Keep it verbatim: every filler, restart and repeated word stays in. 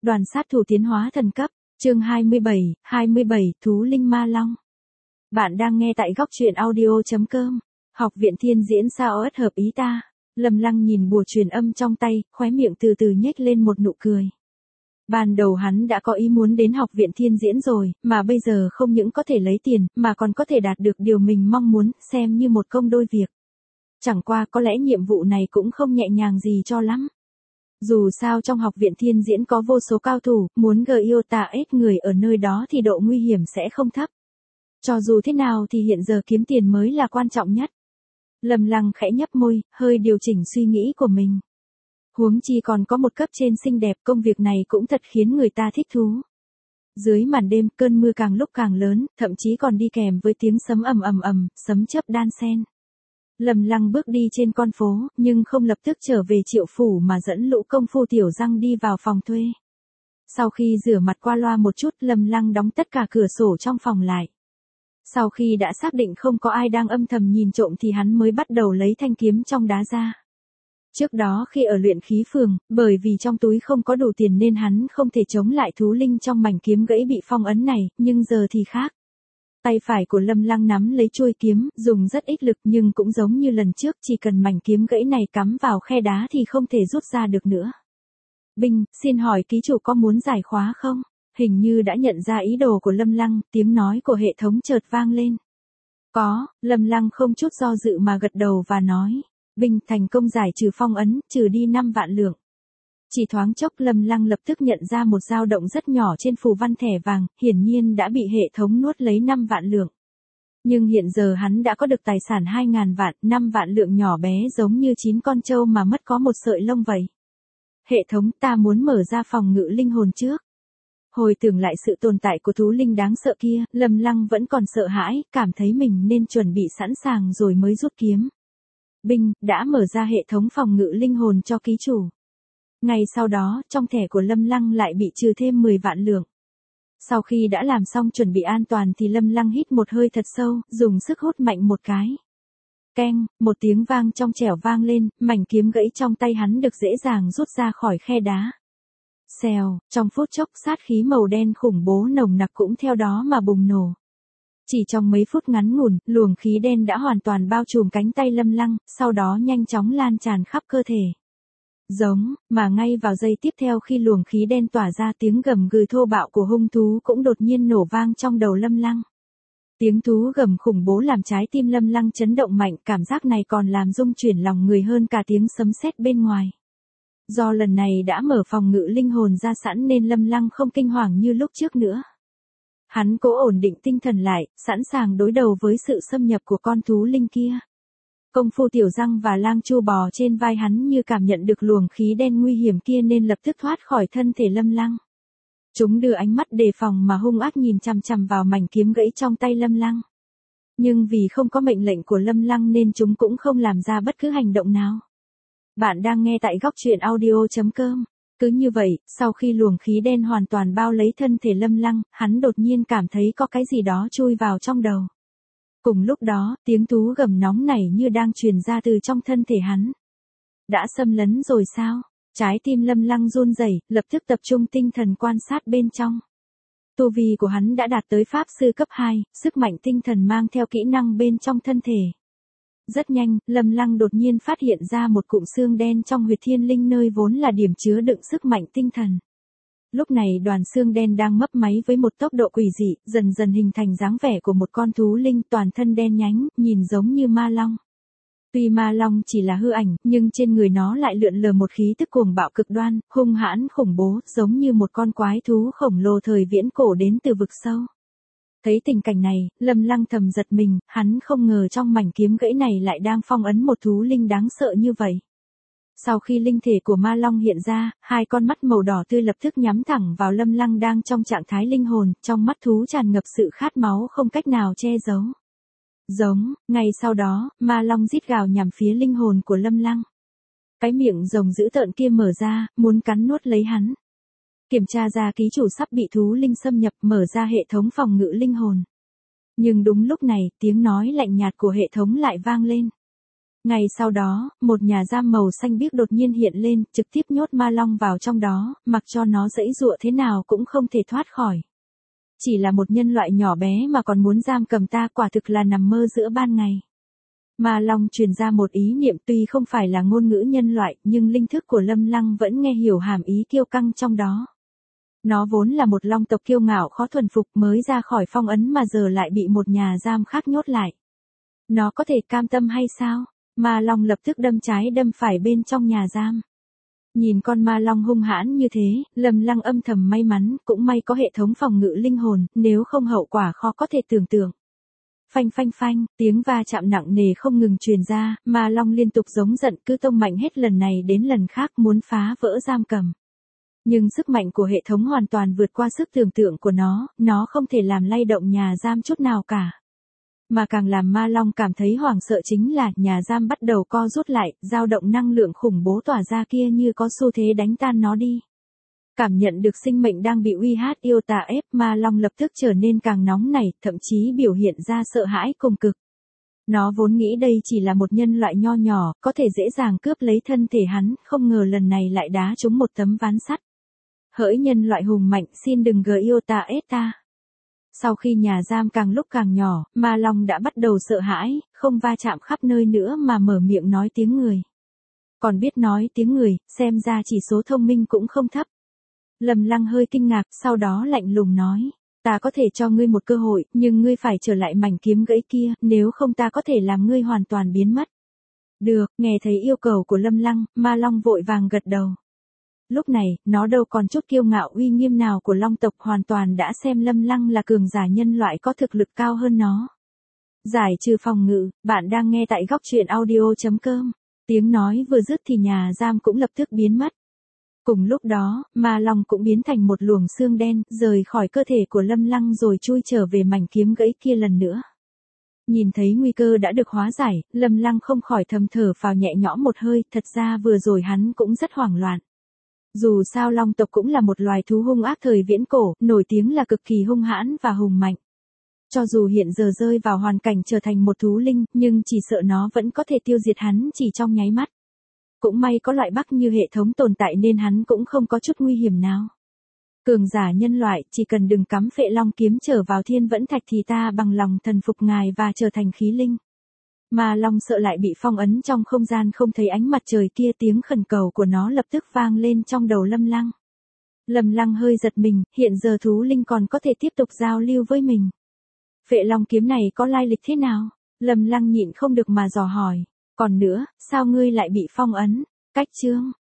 Đoàn sát thủ tiến hóa thần cấp, chương hai mươi bảy, hai mươi bảy, Thú Linh Ma Long. Bạn đang nghe tại góc truyện audio.com. Học viện thiên diễn sao ất hợp ý ta. Lâm Lăng nhìn bùa truyền âm trong tay, khóe miệng từ từ nhếch lên một nụ cười. Ban đầu hắn đã có ý muốn đến học viện thiên diễn rồi, mà bây giờ không những có thể lấy tiền, mà còn có thể đạt được điều mình mong muốn, xem như một công đôi việc. Chẳng qua có lẽ nhiệm vụ này cũng không nhẹ nhàng gì cho lắm. Dù sao trong học viện thiên diễn có vô số cao thủ, muốn gờ yêu tà ết người ở nơi đó thì độ nguy hiểm sẽ không thấp. Cho dù thế nào thì hiện giờ kiếm tiền mới là quan trọng nhất. Lâm Lăng khẽ nhấp môi, hơi điều chỉnh suy nghĩ của mình. Huống chi còn có một cấp trên xinh đẹp, công việc này cũng thật khiến người ta thích thú. Dưới màn đêm, cơn mưa càng lúc càng lớn, thậm chí còn đi kèm với tiếng sấm ầm ầm ầm, sấm chớp đan xen. Lâm Lăng bước đi trên con phố, nhưng không lập tức trở về Triệu phủ mà dẫn lũ công phu tiểu răng đi vào phòng thuê. Sau khi rửa mặt qua loa một chút, Lâm Lăng đóng tất cả cửa sổ trong phòng lại. Sau khi đã xác định không có ai đang âm thầm nhìn trộm thì hắn mới bắt đầu lấy thanh kiếm trong đá ra. Trước đó khi ở luyện khí phường, bởi vì trong túi không có đủ tiền nên hắn không thể chống lại thú linh trong mảnh kiếm gãy bị phong ấn này, nhưng giờ thì khác. Tay phải của Lâm Lăng nắm lấy chuôi kiếm, dùng rất ít lực nhưng cũng giống như lần trước, chỉ cần mảnh kiếm gãy này cắm vào khe đá thì không thể rút ra được nữa. Binh, xin hỏi ký chủ có muốn giải khóa không? Hình như đã nhận ra ý đồ của Lâm Lăng, tiếng nói của hệ thống chợt vang lên. Có, Lâm Lăng không chút do dự mà gật đầu và nói. Binh, thành công giải trừ phong ấn, trừ đi năm vạn lượng. Chỉ thoáng chốc Lâm Lăng lập tức nhận ra một dao động rất nhỏ trên phù văn thẻ vàng, hiển nhiên đã bị hệ thống nuốt lấy năm vạn lượng. Nhưng hiện giờ hắn đã có được tài sản hai ngàn vạn, năm vạn lượng nhỏ bé giống như chín con trâu mà mất có một sợi lông vậy. Hệ thống, ta muốn mở ra phòng ngự linh hồn trước. Hồi tưởng lại sự tồn tại của thú linh đáng sợ kia, Lâm Lăng vẫn còn sợ hãi, cảm thấy mình nên chuẩn bị sẵn sàng rồi mới rút kiếm. Binh, đã mở ra hệ thống phòng ngự linh hồn cho ký chủ. Ngay sau đó, trong thẻ của Lâm Lăng lại bị trừ thêm mười vạn lượng. Sau khi đã làm xong chuẩn bị an toàn thì Lâm Lăng hít một hơi thật sâu, dùng sức hút mạnh một cái. Keng, một tiếng vang trong trẻo vang lên, mảnh kiếm gãy trong tay hắn được dễ dàng rút ra khỏi khe đá. Xèo, trong phút chốc sát khí màu đen khủng bố nồng nặc cũng theo đó mà bùng nổ. Chỉ trong mấy phút ngắn ngủn, luồng khí đen đã hoàn toàn bao trùm cánh tay Lâm Lăng, sau đó nhanh chóng lan tràn khắp cơ thể. Giống, mà ngay vào giây tiếp theo khi luồng khí đen tỏa ra, tiếng gầm gừ thô bạo của hung thú cũng đột nhiên nổ vang trong đầu Lâm Lăng. Tiếng thú gầm khủng bố làm trái tim Lâm Lăng chấn động mạnh, cảm giác này còn làm rung chuyển lòng người hơn cả tiếng sấm sét bên ngoài. Do lần này đã mở phòng ngự linh hồn ra sẵn nên Lâm Lăng không kinh hoàng như lúc trước nữa. Hắn cố ổn định tinh thần lại, sẵn sàng đối đầu với sự xâm nhập của con thú linh kia. Công phu tiểu răng và lang chu bò trên vai hắn như cảm nhận được luồng khí đen nguy hiểm kia nên lập tức thoát khỏi thân thể Lâm Lăng. Chúng đưa ánh mắt đề phòng mà hung ác nhìn chằm chằm vào mảnh kiếm gãy trong tay Lâm Lăng. Nhưng vì không có mệnh lệnh của Lâm Lăng nên chúng cũng không làm ra bất cứ hành động nào. Bạn đang nghe tại góc truyện audio.com. Cứ như vậy, sau khi luồng khí đen hoàn toàn bao lấy thân thể Lâm Lăng, hắn đột nhiên cảm thấy có cái gì đó chui vào trong đầu. Cùng lúc đó, tiếng thú gầm nóng nảy như đang truyền ra từ trong thân thể hắn. Đã xâm lấn rồi sao? Trái tim Lâm Lăng run rẩy, lập tức tập trung tinh thần quan sát bên trong. Tu vi của hắn đã đạt tới pháp sư cấp hai, sức mạnh tinh thần mang theo kỹ năng bên trong thân thể. Rất nhanh, Lâm Lăng đột nhiên phát hiện ra một cụm xương đen trong huyệt thiên linh nơi vốn là điểm chứa đựng sức mạnh tinh thần. Lúc này đoàn xương đen đang mấp máy với một tốc độ quỷ dị, dần dần hình thành dáng vẻ của một con thú linh toàn thân đen nhánh, nhìn giống như ma long. Tuy ma long chỉ là hư ảnh, nhưng trên người nó lại lượn lờ một khí tức cuồng bạo cực đoan, hung hãn khủng bố, giống như một con quái thú khổng lồ thời viễn cổ đến từ vực sâu. Thấy tình cảnh này, Lâm Lăng thầm giật mình, hắn không ngờ trong mảnh kiếm gãy này lại đang phong ấn một thú linh đáng sợ như vậy. Sau khi linh thể của ma long hiện ra, hai con mắt màu đỏ tươi lập tức nhắm thẳng vào Lâm Lăng đang trong trạng thái linh hồn, trong mắt thú tràn ngập sự khát máu không cách nào che giấu. Giống, ngay sau đó, ma long rít gào nhằm phía linh hồn của Lâm Lăng. Cái miệng rồng dữ tợn kia mở ra, muốn cắn nuốt lấy hắn. Kiểm tra ra ký chủ sắp bị thú linh xâm nhập, mở ra hệ thống phòng ngự linh hồn. Nhưng đúng lúc này, tiếng nói lạnh nhạt của hệ thống lại vang lên. Ngay sau đó, một nhà giam màu xanh biếc đột nhiên hiện lên, trực tiếp nhốt ma long vào trong đó, mặc cho nó giãy giụa thế nào cũng không thể thoát khỏi. Chỉ là một nhân loại nhỏ bé mà còn muốn giam cầm ta, quả thực là nằm mơ giữa ban ngày. Ma long truyền ra một ý niệm, tuy không phải là ngôn ngữ nhân loại, nhưng linh thức của Lâm Lăng vẫn nghe hiểu hàm ý kiêu căng trong đó. Nó vốn là một long tộc kiêu ngạo khó thuần phục, mới ra khỏi phong ấn mà giờ lại bị một nhà giam khác nhốt lại. Nó có thể cam tâm hay sao? Ma long lập tức đâm trái đâm phải bên trong nhà giam. Nhìn con ma long hung hãn như thế, Lâm Lăng âm thầm may mắn, cũng may có hệ thống phòng ngự linh hồn, nếu không hậu quả khó có thể tưởng tượng. Phanh phanh phanh, tiếng va chạm nặng nề không ngừng truyền ra, ma long liên tục giống giận, cứ tông mạnh hết lần này đến lần khác muốn phá vỡ giam cầm. Nhưng sức mạnh của hệ thống hoàn toàn vượt qua sức tưởng tượng của nó, nó không thể làm lay động nhà giam chút nào cả. Mà càng làm ma long cảm thấy hoảng sợ chính là nhà giam bắt đầu co rút lại, dao động năng lượng khủng bố tỏa ra kia như có xu thế đánh tan nó đi. Cảm nhận được sinh mệnh đang bị uy hát yêu tà ép, ma long lập tức trở nên càng nóng nảy, thậm chí biểu hiện ra sợ hãi cùng cực. Nó vốn nghĩ đây chỉ là một nhân loại nho nhỏ, có thể dễ dàng cướp lấy thân thể hắn, không ngờ lần này lại đá trúng một tấm ván sắt. Hỡi nhân loại hùng mạnh, xin đừng gờ yêu tà ép ta. Sau khi nhà giam càng lúc càng nhỏ, ma long đã bắt đầu sợ hãi, không va chạm khắp nơi nữa mà mở miệng nói tiếng người. Còn biết nói tiếng người, xem ra chỉ số thông minh cũng không thấp. Lâm Lăng hơi kinh ngạc, sau đó lạnh lùng nói, ta có thể cho ngươi một cơ hội, nhưng ngươi phải trở lại mảnh kiếm gãy kia, nếu không ta có thể làm ngươi hoàn toàn biến mất. Được, nghe thấy yêu cầu của Lâm Lăng, ma long vội vàng gật đầu. Lúc này, nó đâu còn chút kiêu ngạo uy nghiêm nào của long tộc, hoàn toàn đã xem Lâm Lăng là cường giả nhân loại có thực lực cao hơn nó. Giải trừ phòng ngự, bạn đang nghe tại góc truyện audio chấm com. Tiếng nói vừa dứt thì nhà giam cũng lập tức biến mất. Cùng lúc đó, ma long cũng biến thành một luồng xương đen, rời khỏi cơ thể của Lâm Lăng rồi chui trở về mảnh kiếm gãy kia lần nữa. Nhìn thấy nguy cơ đã được hóa giải, Lâm Lăng không khỏi thầm thở phào nhẹ nhõm một hơi, thật ra vừa rồi hắn cũng rất hoảng loạn. Dù sao long tộc cũng là một loài thú hung ác thời viễn cổ, nổi tiếng là cực kỳ hung hãn và hùng mạnh. Cho dù hiện giờ rơi vào hoàn cảnh trở thành một thú linh, nhưng chỉ sợ nó vẫn có thể tiêu diệt hắn chỉ trong nháy mắt. Cũng may có loại bắc như hệ thống tồn tại nên hắn cũng không có chút nguy hiểm nào. Cường giả nhân loại, chỉ cần đừng cắm phệ long kiếm trở vào thiên vẫn thạch thì ta bằng lòng thần phục ngài và trở thành khí linh. Mà long sợ lại bị phong ấn trong không gian không thấy ánh mặt trời kia, tiếng khẩn cầu của nó lập tức vang lên trong đầu Lâm Lăng. Lâm Lăng hơi giật mình, hiện giờ thú linh còn có thể tiếp tục giao lưu với mình. Phệ long kiếm này có lai lịch thế nào? Lâm Lăng nhịn không được mà dò hỏi. Còn nữa, sao ngươi lại bị phong ấn? Cách chương.